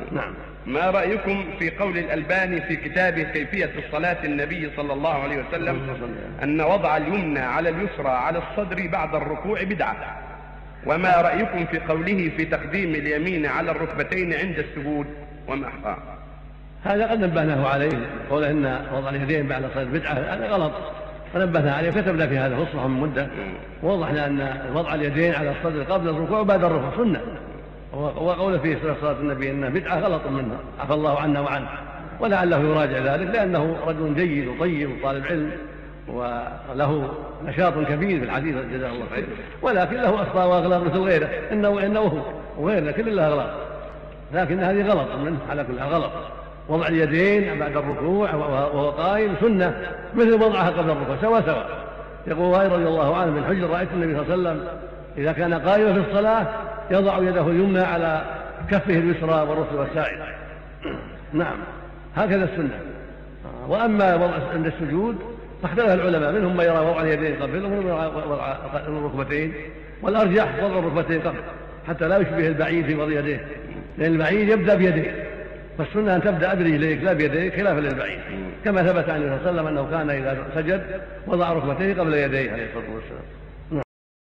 نعم. ما رأيكم في قول الألباني في كتابه كيفية الصلاة النبي صلى الله عليه وسلم أن وضع اليمنى على اليسرى على الصدر بعد الركوع بدعة؟ وما رأيكم في قوله في تقديم اليمين على الركبتين عند السجود وما أحقاه؟ هذا قد نبهناه عليه، قوله إن وضع اليدين بعد الصدر بدعة، هذا غلط، فنبهنا عليه وكتبنا في هذا خصوصا من مدة، ووضحنا أن وضع اليدين على الصدر قبل الركوع وبعد الركوع سنة، وقوله في صلاة النبي إنها بدعة غلط منه، عفى الله عنا وعنه، ولعله يراجع ذلك لأنه رجل جيد وطيب وطالب علم وله نشاط كبير في الحديث جزاه الله خير، ولكن له أخطاء وأغلاط مثل غيره، إنه وغيره لكن لها أغلاط، لكن هذه غلط منه على كل غلط. وضع اليدين بعد الركوع وهو قائم سنة مثل وضعها قبل الركوع سواء. يقول غير رضي الله عنه من حجر رأيت النبي صلى الله عليه وسلم إذا كان قائما في الصلاة يضع يده اليمنى على كفه اليسرى والركبة السائلة. نعم، هكذا السنة. وأما وضع عند السجود فاختلف العلماء، منهم من يرى وضع اليدين قبل ومنهم وضع الركبتين، والأرجح وضع الركبتين قبل حتى لا يشبه البعيد في وضع يديه، لأن البعيد يبدأ بيديه، فالسنة أن تبدأ برجليك لا بيديك خلافا للبعيد، كما ثبت عن النبي صلى الله عليه وسلم أنه كان إذا سجد وضع ركبتيه قبل يديه عليه الصلاة والسلام.